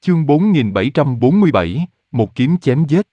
Chương 4747, một kiếm chém giết.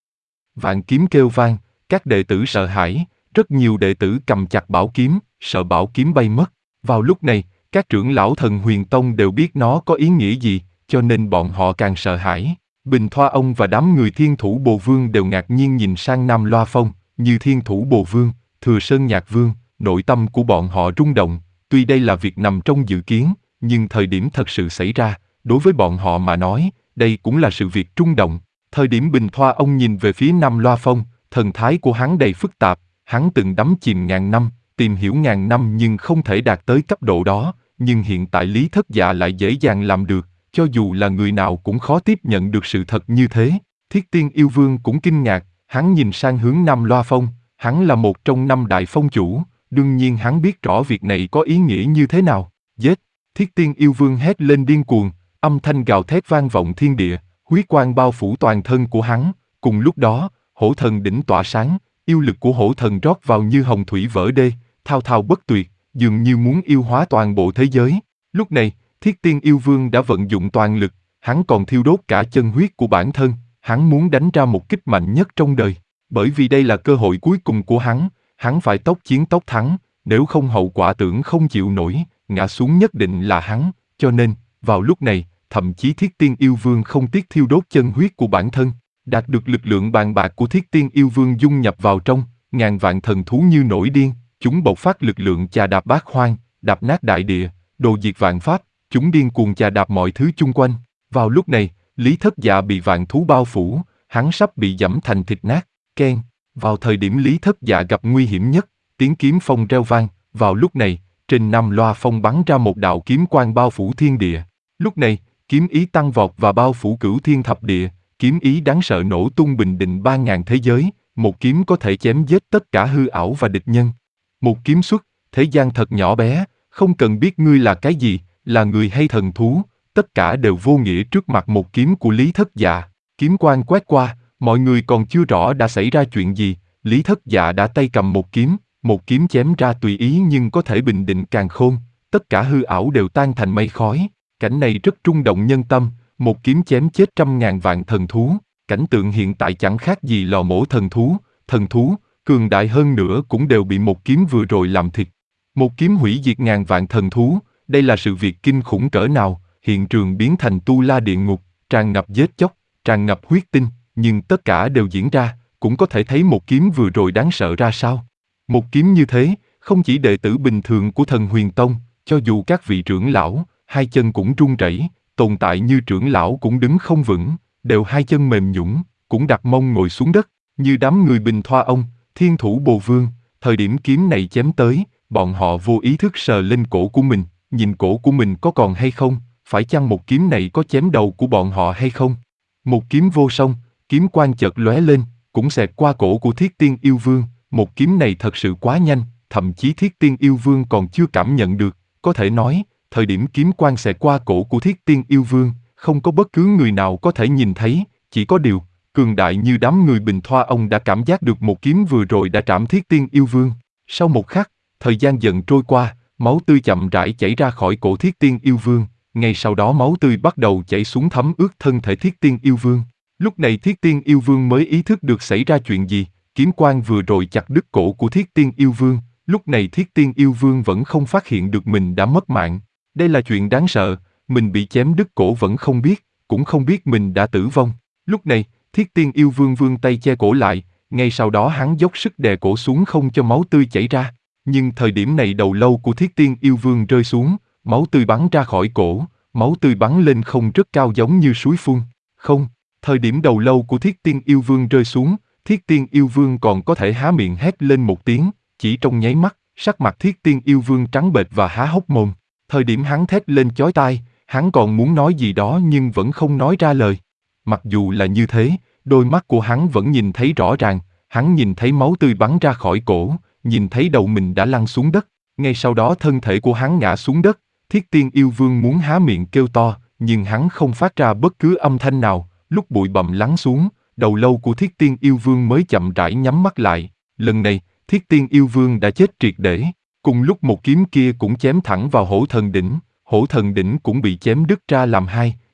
Vạn kiếm kêu vang, các đệ tử sợ hãi, rất nhiều đệ tử cầm chặt bảo kiếm, sợ bảo kiếm bay mất. Vào lúc này, các trưởng lão Thần Huyền Tông đều biết nó có ý nghĩa gì, cho nên bọn họ càng sợ hãi. Bình Thoa Ông và đám người Thiên Thủ Bồ Vương đều ngạc nhiên nhìn sang Nam Loa Phong, như Thiên Thủ Bồ Vương, Thừa Sơn Nhạc Vương, nội tâm của bọn họ rung động. Tuy đây là việc nằm trong dự kiến, nhưng thời điểm thật sự xảy ra, đối với bọn họ mà nói, đây cũng là sự việc rung động. Thời điểm Bình Thoa Ông nhìn về phía Nam Loa Phong, thần thái của hắn đầy phức tạp, hắn từng đắm chìm ngàn năm, tìm hiểu ngàn năm nhưng không thể đạt tới cấp độ đó, nhưng hiện tại Lý Thất Dạ lại dễ dàng làm được, cho dù là người nào cũng khó tiếp nhận được sự thật như thế. Thiết Tiên Yêu Vương cũng kinh ngạc, hắn nhìn sang hướng Nam Loa Phong, hắn là một trong 5 đại phong chủ, đương nhiên hắn biết rõ việc này có ý nghĩa như thế nào. Giết! Thiết Tiên Yêu Vương hét lên điên cuồng, âm thanh gào thét vang vọng thiên địa, huyết quang bao phủ toàn thân của hắn. Cùng lúc đó, Hổ Thần đỉnh tỏa sáng, yêu lực của Hổ Thần rót vào như hồng thủy vỡ đê, thao thao bất tuyệt, dường như muốn yêu hóa toàn bộ thế giới. Lúc này, Thiết Tiên Yêu Vương đã vận dụng toàn lực, hắn còn thiêu đốt cả chân huyết của bản thân, hắn muốn đánh ra một kích mạnh nhất trong đời. Bởi vì đây là cơ hội cuối cùng của hắn phải tốc chiến tốc thắng, nếu không hậu quả tưởng không chịu nổi, ngã xuống nhất định là hắn, cho nên, vào lúc này, thậm chí Thiết Tiên Yêu Vương không tiếc thiêu đốt chân huyết của bản thân, đạt được lực lượng bàn bạc của Thiết Tiên Yêu Vương dung nhập vào trong, ngàn vạn thần thú như nổi điên, chúng bộc phát lực lượng chà đạp bát hoang, đạp nát đại địa, đồ diệt vạn pháp, chúng điên cuồng chà đạp mọi thứ chung quanh. Vào lúc này, Lý Thất Dạ bị vạn thú bao phủ, hắn sắp bị giẫm thành thịt nát. Keng! Vào thời điểm Lý Thất Dạ gặp nguy hiểm nhất, tiếng kiếm phong reo vang. Vào lúc này, trên Nam Loa Phong bắn ra một đạo kiếm quang bao phủ thiên địa. Lúc này, kiếm ý tăng vọt và bao phủ cửu thiên thập địa, kiếm ý đáng sợ nổ tung bình định 3000 thế giới, một kiếm có thể chém giết tất cả hư ảo và địch nhân. Một kiếm xuất, thế gian thật nhỏ bé, không cần biết ngươi là cái gì, là người hay thần thú, tất cả đều vô nghĩa trước mặt một kiếm của Lý Thất Dạ. Kiếm quang quét qua, mọi người còn chưa rõ đã xảy ra chuyện gì, Lý Thất Dạ đã tay cầm một kiếm chém ra tùy ý nhưng có thể bình định càn khôn, tất cả hư ảo đều tan thành mây khói. Cảnh này rất rung động nhân tâm, một kiếm chém chết trăm ngàn vạn thần thú, cảnh tượng hiện tại chẳng khác gì lò mổ thần thú, cường đại hơn nữa cũng đều bị một kiếm vừa rồi làm thịt. Một kiếm hủy diệt ngàn vạn thần thú, đây là sự việc kinh khủng cỡ nào, hiện trường biến thành tu la địa ngục, tràn ngập giết chóc, tràn ngập huyết tinh, nhưng tất cả đều diễn ra, cũng có thể thấy một kiếm vừa rồi đáng sợ ra sao. Một kiếm như thế, không chỉ đệ tử bình thường của Thần Huyền Tông, cho dù các vị trưởng lão, hai chân cũng run rẩy, tồn tại như trưởng lão cũng đứng không vững, đều hai chân mềm nhũn, cũng đặt mông ngồi xuống đất, như đám người Bình Thoa Ông, Thiên Thủ Bồ Vương. Thời điểm kiếm này chém tới, bọn họ vô ý thức sờ lên cổ của mình, nhìn cổ của mình có còn hay không, phải chăng một kiếm này có chém đầu của bọn họ hay không. Một kiếm vô song, kiếm quang chợt lóe lên, cũng xẹt qua cổ của Thiết Tiên Yêu Vương. Một kiếm này thật sự quá nhanh, thậm chí Thiết Tiên Yêu Vương còn chưa cảm nhận được. Có thể nói, thời điểm kiếm quang xẹt qua cổ của Thiết Tiên Yêu Vương, không có bất cứ người nào có thể nhìn thấy, chỉ có điều, cường đại như đám người Bình Thoa Ông đã cảm giác được một kiếm vừa rồi đã trảm Thiết Tiên Yêu Vương. Sau một khắc, thời gian dần trôi qua, máu tươi chậm rãi chảy ra khỏi cổ Thiết Tiên Yêu Vương, ngay sau đó máu tươi bắt đầu chảy xuống thấm ướt thân thể Thiết Tiên Yêu Vương. Lúc này Thiết Tiên Yêu Vương mới ý thức được xảy ra chuyện gì, kiếm quang vừa rồi chặt đứt cổ của Thiết Tiên Yêu Vương, lúc này Thiết Tiên Yêu Vương vẫn không phát hiện được mình đã mất mạng. Đây là chuyện đáng sợ, mình bị chém đứt cổ vẫn không biết, cũng không biết mình đã tử vong. Lúc này, Thiết Tiên Yêu Vương vươn tay che cổ lại, ngay sau đó hắn dốc sức đè cổ xuống không cho máu tươi chảy ra. Nhưng thời điểm này đầu lâu của Thiết Tiên Yêu Vương rơi xuống, máu tươi bắn ra khỏi cổ, máu tươi bắn lên không rất cao giống như suối phun. Không, thời điểm đầu lâu của Thiết Tiên Yêu Vương rơi xuống, Thiết Tiên Yêu Vương còn có thể há miệng hét lên một tiếng, chỉ trong nháy mắt, sắc mặt Thiết Tiên Yêu Vương trắng bệch và há hốc mồm. Thời điểm hắn thét lên chói tai, hắn còn muốn nói gì đó nhưng vẫn không nói ra lời. Mặc dù là như thế, đôi mắt của hắn vẫn nhìn thấy rõ ràng, hắn nhìn thấy máu tươi bắn ra khỏi cổ, nhìn thấy đầu mình đã lăn xuống đất, ngay sau đó thân thể của hắn ngã xuống đất. Thiết Tiên Yêu Vương muốn há miệng kêu to, nhưng hắn không phát ra bất cứ âm thanh nào. Lúc bụi bặm lắng xuống, đầu lâu của Thiết Tiên Yêu Vương mới chậm rãi nhắm mắt lại. Lần này, Thiết Tiên Yêu Vương đã chết triệt để. Cùng lúc một kiếm kia cũng chém thẳng vào Hổ Thần đỉnh cũng bị chém đứt ra làm hai,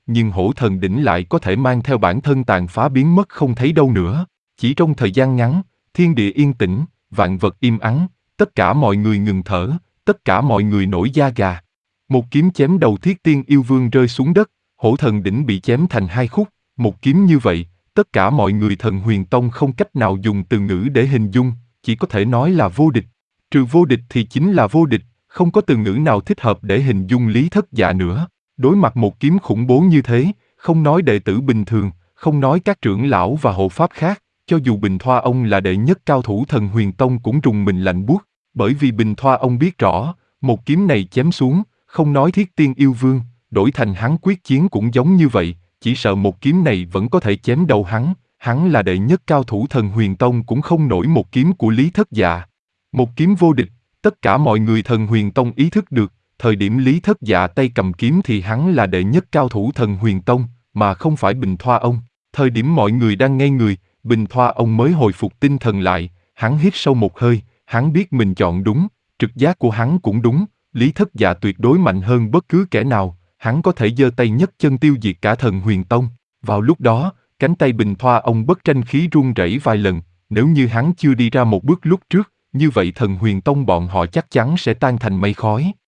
nhưng hổ thần đỉnh lại có thể mang theo bản thân tàn phá biến mất không thấy đâu nữa. Chỉ trong thời gian ngắn, thiên địa yên tĩnh, vạn vật im ắng, tất cả mọi người ngừng thở, tất cả mọi người nổi da gà. Một kiếm chém đầu Thiết Tiên Yêu Vương rơi xuống đất, hổ thần đỉnh bị chém thành hai khúc, một kiếm như vậy, tất cả mọi người Thần Huyền Tông không cách nào dùng từ ngữ để hình dung, chỉ có thể nói là vô địch. Trừ vô địch thì chính là vô địch, không có từ ngữ nào thích hợp để hình dung Lý Thất Dạ nữa. Đối mặt một kiếm khủng bố như thế, không nói đệ tử bình thường, không nói các trưởng lão và hộ pháp khác, cho dù Bình Thoa ông là đệ nhất cao thủ Thần Huyền Tông cũng rùng mình lạnh buốt, bởi vì Bình Thoa ông biết rõ, một kiếm này chém xuống, không nói Thiết Tiên Yêu Vương, đổi thành hắn quyết chiến cũng giống như vậy, chỉ sợ một kiếm này vẫn có thể chém đầu hắn là đệ nhất cao thủ Thần Huyền Tông cũng không nổi một kiếm của Lý Thất Dạ. Một kiếm vô địch, tất cả mọi người Thần Huyền Tông ý thức được, thời điểm Lý Thất Dạ tay cầm kiếm thì hắn là đệ nhất cao thủ Thần Huyền Tông, mà không phải Bình Thoa ông. Thời điểm mọi người đang ngây người, Bình Thoa ông mới hồi phục tinh thần lại, hắn hít sâu một hơi, hắn biết mình chọn đúng, trực giác của hắn cũng đúng, Lý Thất Dạ tuyệt đối mạnh hơn bất cứ kẻ nào, hắn có thể giơ tay nhấc chân tiêu diệt cả Thần Huyền Tông. Vào lúc đó, cánh tay Bình Thoa ông bất tranh khí run rẩy vài lần, nếu như hắn chưa đi ra một bước lúc trước, như vậy Thần Huyền Tông bọn họ chắc chắn sẽ tan thành mây khói.